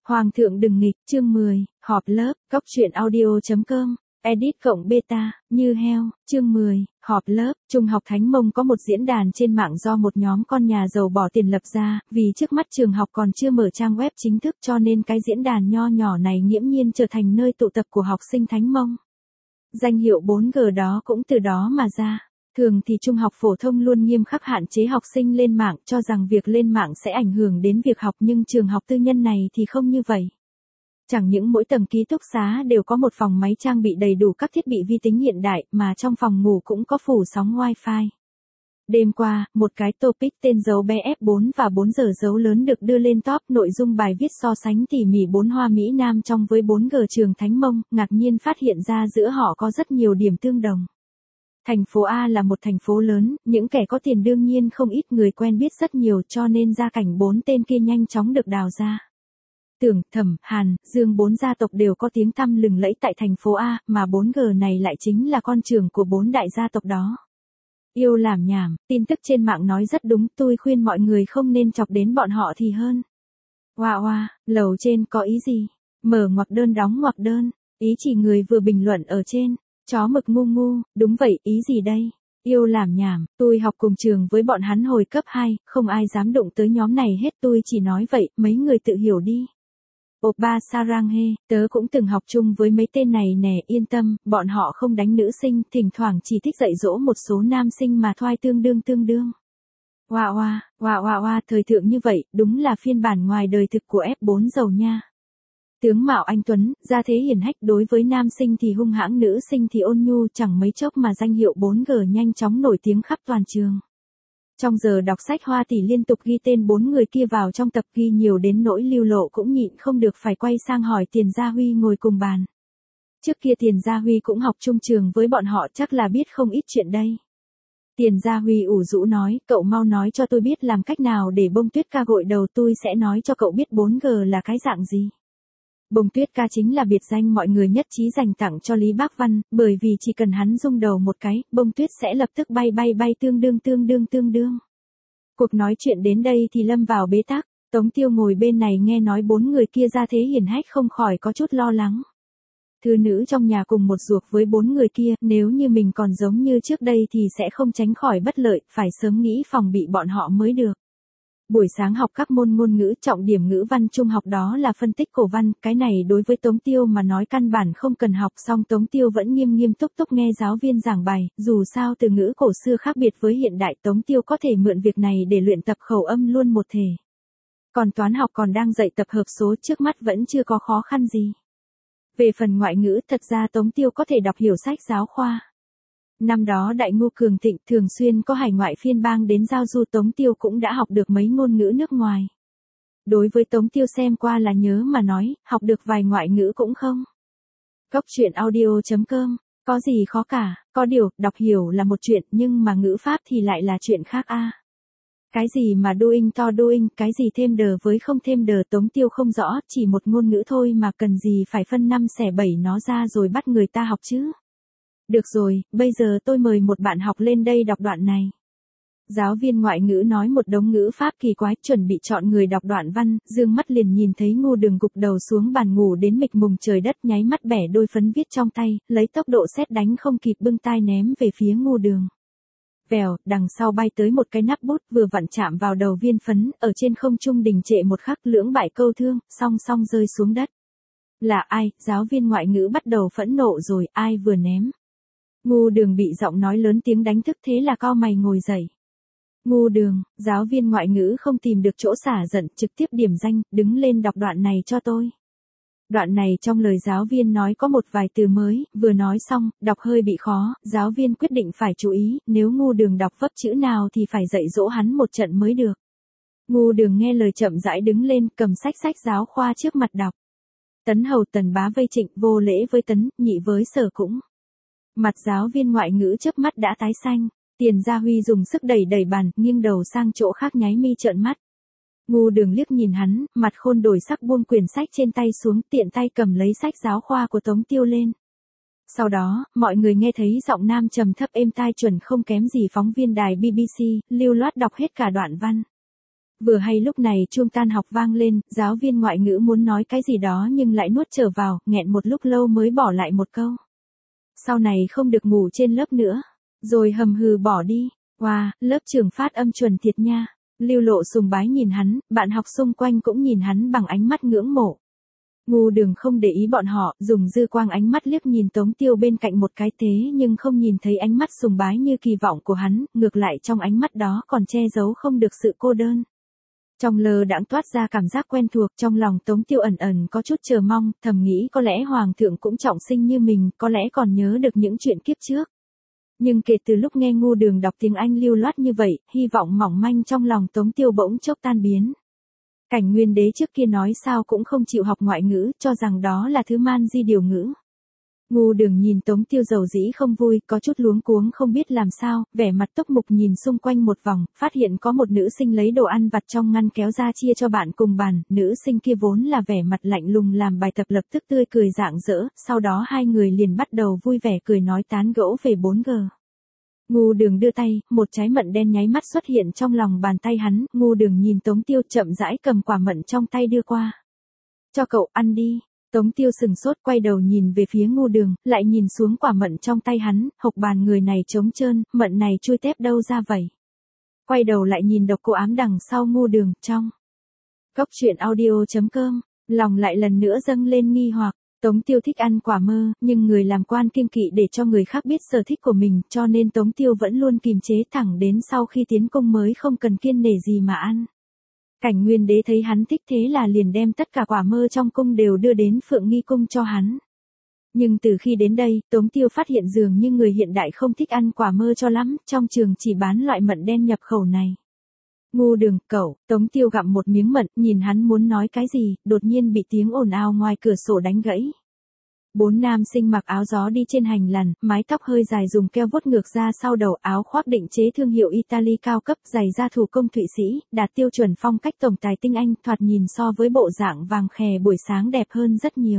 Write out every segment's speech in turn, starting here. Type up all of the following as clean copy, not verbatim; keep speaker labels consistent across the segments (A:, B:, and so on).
A: Hoàng thượng đừng nghịch, chương 10, họp lớp, góc truyện audio.com, edit cộng beta, như heo, chương 10, họp lớp, Trung học Thánh Mông có một diễn đàn trên mạng do một nhóm con nhà giàu bỏ tiền lập ra, vì trước mắt trường học còn chưa mở trang web chính thức cho nên cái diễn đàn nho nhỏ này nghiễm nhiên trở thành nơi tụ tập của học sinh Thánh Mông. Danh hiệu 4G đó cũng từ đó mà ra. Thường thì trung học phổ thông luôn nghiêm khắc hạn chế học sinh lên mạng, cho rằng việc lên mạng sẽ ảnh hưởng đến việc học, nhưng trường học tư nhân này thì không như vậy. Chẳng những mỗi tầng ký túc xá đều có một phòng máy trang bị đầy đủ các thiết bị vi tính hiện đại, mà trong phòng ngủ cũng có phủ sóng wifi. Đêm qua, một cái topic tên dấu bé F4 và 4 giờ dấu lớn được đưa lên top, nội dung bài viết so sánh tỉ mỉ 4 hoa Mỹ Nam trong với 4G trường Thánh Mông, ngạc nhiên phát hiện ra giữa họ có rất nhiều điểm tương đồng. Thành phố A là một thành phố lớn, những kẻ có tiền đương nhiên không ít, người quen biết rất nhiều, cho nên gia cảnh 4 tên kia nhanh chóng được đào ra. Tưởng, Thẩm, Hàn, Dương 4 gia tộc đều có tiếng tăm lừng lẫy tại thành phố A, mà 4G này lại chính là con trưởng của 4 đại gia tộc đó. Yêu làm nhảm, tin tức trên mạng nói rất đúng, tôi khuyên mọi người không nên chọc đến bọn họ thì hơn. Hoa, lầu trên có ý gì? Mở ngoặc đơn đóng ngoặc đơn, ý chỉ người vừa bình luận ở trên. Chó mực ngu ngu, đúng vậy, ý gì đây? Yêu làm nhảm, tôi học cùng trường với bọn hắn hồi cấp 2, không ai dám đụng tới nhóm này hết, tôi chỉ nói vậy, mấy người tự hiểu đi. Oppa Saranghe, tớ cũng từng học chung với mấy tên này nè, yên tâm, bọn họ không đánh nữ sinh, thỉnh thoảng chỉ thích dạy dỗ một số nam sinh mà thoai tương đương. Hoa, thời thượng như vậy, đúng là phiên bản ngoài đời thực của F4 giàu nha. Tướng mạo anh tuấn, gia thế hiển hách, đối với nam sinh thì hung hãng, nữ sinh thì ôn nhu, chẳng mấy chốc mà danh hiệu 4G nhanh chóng nổi tiếng khắp toàn trường. Trong giờ đọc sách Hoa Tỷ liên tục ghi tên 4 người kia vào trong tập, ghi nhiều đến nỗi Lưu Lộ cũng nhịn không được phải quay sang hỏi Tiền Gia Huy ngồi cùng bàn. Trước kia Tiền Gia Huy cũng học chung trường với bọn họ, chắc là biết không ít chuyện đây. Tiền Gia Huy ủ rũ nói, cậu mau nói cho tôi biết làm cách nào để bông tuyết ca gội đầu, tôi sẽ nói cho cậu biết 4G là cái dạng gì. Bông tuyết ca chính là biệt danh mọi người nhất trí dành tặng cho Lý Bác Văn, bởi vì chỉ cần hắn rung đầu một cái, bông tuyết sẽ lập tức bay tương đương. Cuộc nói chuyện đến đây thì lâm vào bế tắc, Tống Tiêu ngồi bên này nghe nói 4 người kia gia thế hiển hách không khỏi có chút lo lắng. Thư nữ trong nhà cùng một ruột với 4 người kia, nếu như mình còn giống như trước đây thì sẽ không tránh khỏi bất lợi, phải sớm nghĩ phòng bị bọn họ mới được. Buổi sáng học các môn ngôn ngữ, trọng điểm ngữ văn trung học đó là phân tích cổ văn, cái này đối với Tống Tiêu mà nói căn bản không cần học, song Tống Tiêu vẫn nghiêm túc nghe giáo viên giảng bài, dù sao từ ngữ cổ xưa khác biệt với hiện đại, Tống Tiêu có thể mượn việc này để luyện tập khẩu âm luôn một thể. Còn toán học còn đang dạy tập hợp số, trước mắt vẫn chưa có khó khăn gì. Về phần ngoại ngữ, thật ra Tống Tiêu có thể đọc hiểu sách giáo khoa. Năm đó Đại Ngô cường thịnh, thường xuyên có hải ngoại phiên bang đến giao du, Tống Tiêu cũng đã học được mấy ngôn ngữ nước ngoài. Đối với Tống Tiêu xem qua là nhớ mà nói, học được vài ngoại ngữ cũng không. Góc truyện audio.com, có gì khó cả, có điều, đọc hiểu là một chuyện, nhưng mà ngữ pháp thì lại là chuyện khác a. Cái gì mà doing, cái gì thêm đờ với không thêm đờ, Tống Tiêu không rõ, chỉ một ngôn ngữ thôi mà cần gì phải phân 5 xẻ 7 nó ra rồi bắt người ta học chứ. Được rồi, bây giờ tôi mời một bạn học lên đây đọc đoạn này. Giáo viên ngoại ngữ nói một đống ngữ pháp kỳ quái, chuẩn bị chọn người đọc đoạn văn, dương mắt liền nhìn thấy Ngu Đường gục đầu xuống bàn ngủ đến mịch mùng trời đất, nháy mắt bẻ đôi phấn viết trong tay, lấy tốc độ sét đánh không kịp bưng tai ném về phía Ngu Đường. Vèo, đằng sau bay tới một cái nắp bút vừa vặn chạm vào đầu viên phấn, ở trên không trung đình trệ một khắc, lưỡng bại câu thương, song rơi xuống đất. Là ai? Giáo viên ngoại ngữ bắt đầu phẫn nộ rồi, ai vừa ném? Ngu Đường bị giọng nói lớn tiếng đánh thức, thế là cau mày ngồi dậy. Ngu Đường, giáo viên ngoại ngữ không tìm được chỗ xả giận, trực tiếp điểm danh, đứng lên đọc đoạn này cho tôi. Đoạn này trong lời giáo viên nói có một vài từ mới, vừa nói xong, đọc hơi bị khó, giáo viên quyết định phải chú ý, nếu Ngu Đường đọc vấp chữ nào thì phải dạy dỗ hắn một trận mới được. Ngu Đường nghe lời chậm rãi đứng lên, cầm sách giáo khoa trước mặt đọc. Tấn Hầu Tần Bá vây Trịnh, vô lễ với Tấn, nhị với Sở cũng. Mặt giáo viên ngoại ngữ chớp mắt đã tái xanh, Tiền Gia Huy dùng sức đẩy bàn, nghiêng đầu sang chỗ khác nháy mi trợn mắt. Ngu Đường liếc nhìn hắn, mặt khôn đổi sắc buông quyển sách trên tay xuống, tiện tay cầm lấy sách giáo khoa của Tống Tiêu lên. Sau đó, mọi người nghe thấy giọng nam trầm thấp êm tai chuẩn không kém gì phóng viên đài BBC, lưu loát đọc hết cả đoạn văn. Vừa hay lúc này chuông tan học vang lên, giáo viên ngoại ngữ muốn nói cái gì đó nhưng lại nuốt trở vào, nghẹn một lúc lâu mới bỏ lại một câu. Sau này không được ngủ trên lớp nữa. Rồi hầm hừ bỏ đi. Wow, lớp trưởng phát âm chuẩn thiệt nha. Lưu Lộ sùng bái nhìn hắn, bạn học xung quanh cũng nhìn hắn bằng ánh mắt ngưỡng mộ. Ngu Đường không để ý bọn họ, dùng dư quang ánh mắt liếc nhìn Tống Tiêu bên cạnh một cái thế nhưng không nhìn thấy ánh mắt sùng bái như kỳ vọng của hắn, ngược lại trong ánh mắt đó còn che giấu không được sự cô đơn. Trong lơ đãng toát ra cảm giác quen thuộc, trong lòng Tống Tiêu ẩn ẩn có chút chờ mong, thầm nghĩ có lẽ Hoàng thượng cũng trọng sinh như mình, có lẽ còn nhớ được những chuyện kiếp trước. Nhưng kể từ lúc nghe Ngu Đường đọc tiếng Anh lưu loát như vậy, hy vọng mỏng manh trong lòng Tống Tiêu bỗng chốc tan biến. Cảnh Nguyên Đế trước kia nói sao cũng không chịu học ngoại ngữ, cho rằng đó là thứ man di điều ngữ. Ngu Đường nhìn Tống Tiêu dầu dĩ không vui, có chút luống cuống không biết làm sao, vẻ mặt túc mục nhìn xung quanh một vòng, phát hiện có một nữ sinh lấy đồ ăn vặt trong ngăn kéo ra chia cho bạn cùng bàn, nữ sinh kia vốn là vẻ mặt lạnh lùng làm bài tập lập tức tươi cười rạng rỡ, sau đó hai người liền bắt đầu vui vẻ cười nói tán gẫu về 4G. Ngu Đường đưa tay, một trái mận đen nháy mắt xuất hiện trong lòng bàn tay hắn, Ngu Đường nhìn Tống Tiêu chậm rãi cầm quả mận trong tay đưa qua. Cho cậu ăn đi. Tống Tiêu sừng sốt quay đầu nhìn về phía Ngu Đường, lại nhìn xuống quả mận trong tay hắn, hộc bàn người này trống trơn, mận này chui tép đâu ra vậy. Quay đầu lại nhìn Độc Cô Ám đằng sau Ngu Đường, trong. Góc truyện audio.com, lòng lại lần nữa dâng lên nghi hoặc. Tống Tiêu thích ăn quả mơ, nhưng người làm quan kiêng kỵ để cho người khác biết sở thích của mình, cho nên Tống Tiêu vẫn luôn kìm chế thẳng đến sau khi tiến cung mới không cần kiêng nể gì mà ăn. Cảnh Nguyên Đế thấy hắn thích thế là liền đem tất cả quả mơ trong cung đều đưa đến Phượng Nghi cung cho hắn. Nhưng từ khi đến đây, Tống Tiêu phát hiện dường như người hiện đại không thích ăn quả mơ cho lắm, trong trường chỉ bán loại mận đen nhập khẩu này. Ngu Đường, cậu, Tống Tiêu gặm một miếng mận, nhìn hắn muốn nói cái gì, đột nhiên bị tiếng ồn ào ngoài cửa sổ đánh gãy. 4 nam sinh mặc áo gió đi trên hành lang, mái tóc hơi dài dùng keo vuốt ngược ra sau đầu, áo khoác định chế thương hiệu Italy cao cấp, giày da thủ công Thụy Sĩ, đạt tiêu chuẩn phong cách tổng tài tinh anh, thoạt nhìn so với bộ dạng vàng khè buổi sáng đẹp hơn rất nhiều.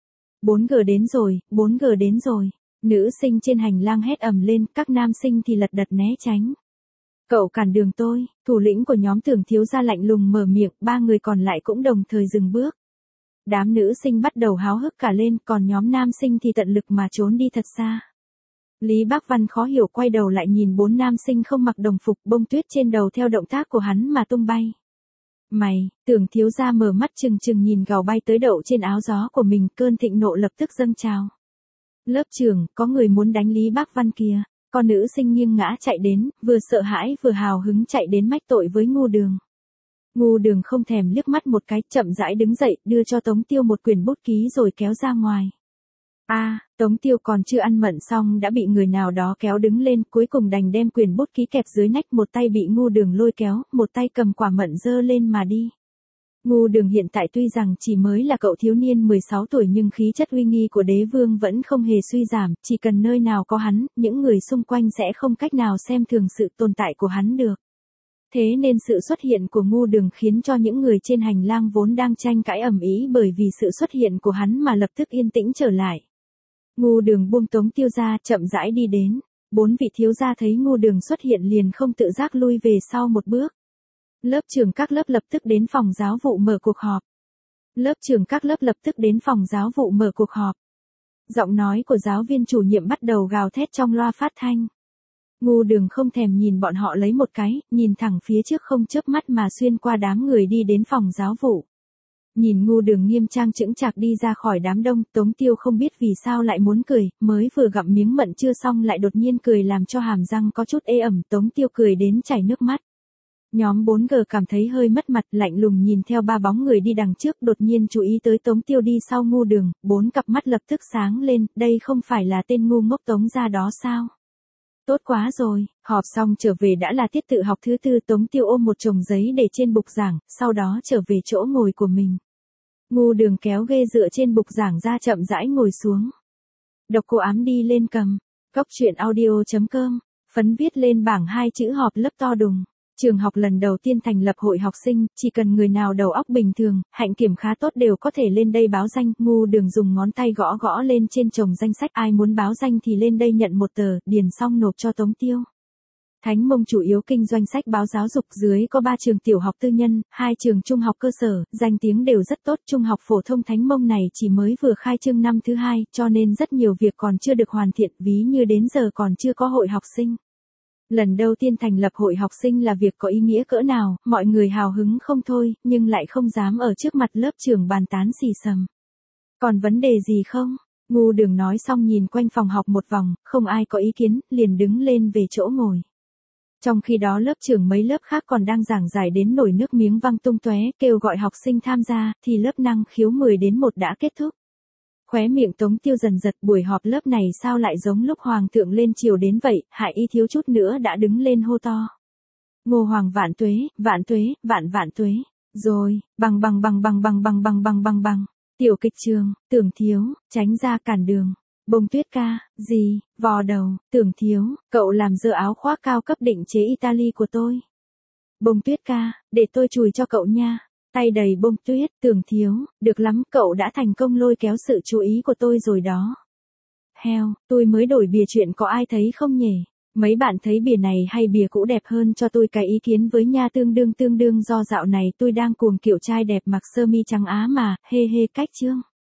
A: 4G đến rồi, 4G đến rồi. Nữ sinh trên hành lang hét ầm lên, các nam sinh thì lật đật né tránh. Cậu cản đường tôi, thủ lĩnh của nhóm Tưởng thiếu gia lạnh lùng mở miệng, 3 người còn lại cũng đồng thời dừng bước. Đám nữ sinh bắt đầu háo hức cả lên, còn nhóm nam sinh thì tận lực mà trốn đi thật xa. Lý Bác Văn khó hiểu quay đầu lại nhìn 4 nam sinh không mặc đồng phục, bông tuyết trên đầu theo động tác của hắn mà tung bay. Mày, Tưởng thiếu gia mở mắt trừng trừng nhìn gào bay tới đậu trên áo gió của mình, cơn thịnh nộ lập tức dâng trào. Lớp trưởng, có người muốn đánh Lý Bác Văn kìa. Con nữ sinh nghiêng ngã chạy đến, vừa sợ hãi vừa hào hứng chạy đến mách tội với Ngu Đường. Ngu Đường không thèm liếc mắt một cái, chậm rãi đứng dậy, đưa cho Tống Tiêu một quyển bút ký rồi kéo ra ngoài. Tống Tiêu còn chưa ăn mận xong đã bị người nào đó kéo đứng lên, cuối cùng đành đem quyển bút ký kẹp dưới nách, một tay bị Ngu Đường lôi kéo, một tay cầm quả mận giơ lên mà đi. Ngu Đường hiện tại tuy rằng chỉ mới là cậu thiếu niên 16 tuổi nhưng khí chất uy nghi của đế vương vẫn không hề suy giảm, chỉ cần nơi nào có hắn, những người xung quanh sẽ không cách nào xem thường sự tồn tại của hắn được. Thế nên sự xuất hiện của Ngu Đường khiến cho những người trên hành lang vốn đang tranh cãi ầm ĩ bởi vì sự xuất hiện của hắn mà lập tức yên tĩnh trở lại. Ngu Đường buông Tống Tiêu ra, chậm rãi đi đến. 4 vị thiếu gia thấy Ngu Đường xuất hiện liền không tự giác lui về sau một bước. Lớp trưởng các lớp lập tức đến phòng giáo vụ mở cuộc họp. Lớp trưởng các lớp lập tức đến phòng giáo vụ mở cuộc họp. Giọng nói của giáo viên chủ nhiệm bắt đầu gào thét trong loa phát thanh. Ngu Đường không thèm nhìn bọn họ lấy một cái, nhìn thẳng phía trước không chớp mắt mà xuyên qua đám người đi đến phòng giáo vụ. Nhìn Ngu Đường nghiêm trang chững chạc đi ra khỏi đám đông, Tống Tiêu không biết vì sao lại muốn cười, mới vừa gặm miếng mận chưa xong lại đột nhiên cười làm cho hàm răng có chút ê ẩm, Tống Tiêu cười đến chảy nước mắt. Nhóm 4G cảm thấy hơi mất mặt, lạnh lùng nhìn theo 3 bóng người đi đằng trước, đột nhiên chú ý tới Tống Tiêu đi sau Ngu Đường, 4 cặp mắt lập tức sáng lên, đây không phải là tên ngu ngốc Tống gia đó sao? Tốt quá rồi, họp xong trở về đã là tiết tự học thứ 4, Tống Tiêu ôm một chồng giấy để trên bục giảng, sau đó trở về chỗ ngồi của mình. Ngu Đường kéo ghê dựa trên bục giảng ra chậm rãi ngồi xuống. Độc Cô Ám đi lên cầm. Góc truyện audio.com, phấn viết lên bảng 2 chữ họp lớp to đùng. Trường học lần đầu tiên thành lập hội học sinh, chỉ cần người nào đầu óc bình thường, hạnh kiểm khá tốt đều có thể lên đây báo danh. Ngu Đường dùng ngón tay gõ gõ lên trên chồng danh sách, ai muốn báo danh thì lên đây nhận một tờ, điền xong nộp cho Tống Tiêu. Thánh Mông chủ yếu kinh doanh sách báo giáo dục, dưới có 3 trường tiểu học tư nhân, 2 trường trung học cơ sở, danh tiếng đều rất tốt. Trung học phổ thông Thánh Mông này chỉ mới vừa khai trương năm thứ 2, cho nên rất nhiều việc còn chưa được hoàn thiện, ví như đến giờ còn chưa có hội học sinh. Lần đầu tiên thành lập hội học sinh là việc có ý nghĩa cỡ nào, mọi người hào hứng không thôi, nhưng lại không dám ở trước mặt lớp trưởng bàn tán xì xầm. Còn vấn đề gì không? Ngu Đường nói xong nhìn quanh phòng học một vòng, không ai có ý kiến, liền đứng lên về chỗ ngồi. Trong khi đó lớp trưởng mấy lớp khác còn đang giảng giải đến nổi nước miếng văng tung tóe, kêu gọi học sinh tham gia, thì lớp năng khiếu 10 đến 1 đã kết thúc. Khóe miệng Tống Tiêu dần giật, buổi họp lớp này sao lại giống lúc Hoàng thượng lên triều đến vậy, Hại Y thiếu chút nữa đã đứng lên hô to. Ngô Hoàng vạn tuế, vạn tuế, vạn vạn tuế. Rồi, bằng. Tiểu kịch trường, Tưởng thiếu, tránh ra cản đường. Bông Tuyết ca, gì, vò đầu, Tưởng thiếu, cậu làm dơ áo khoác cao cấp định chế Italy của tôi. Bông Tuyết ca, để tôi chùi cho cậu nha. Tay đầy bông tuyết, Tưởng thiếu, được lắm, cậu đã thành công lôi kéo sự chú ý của tôi rồi đó. Heo, tôi mới đổi bìa chuyện có ai thấy không nhỉ? Mấy bạn thấy bìa này hay bìa cũ đẹp hơn, cho tôi cái ý kiến với nha. Tương đương do dạo này tôi đang cuồng kiểu trai đẹp mặc sơ mi trắng á mà, hê hê cách chương.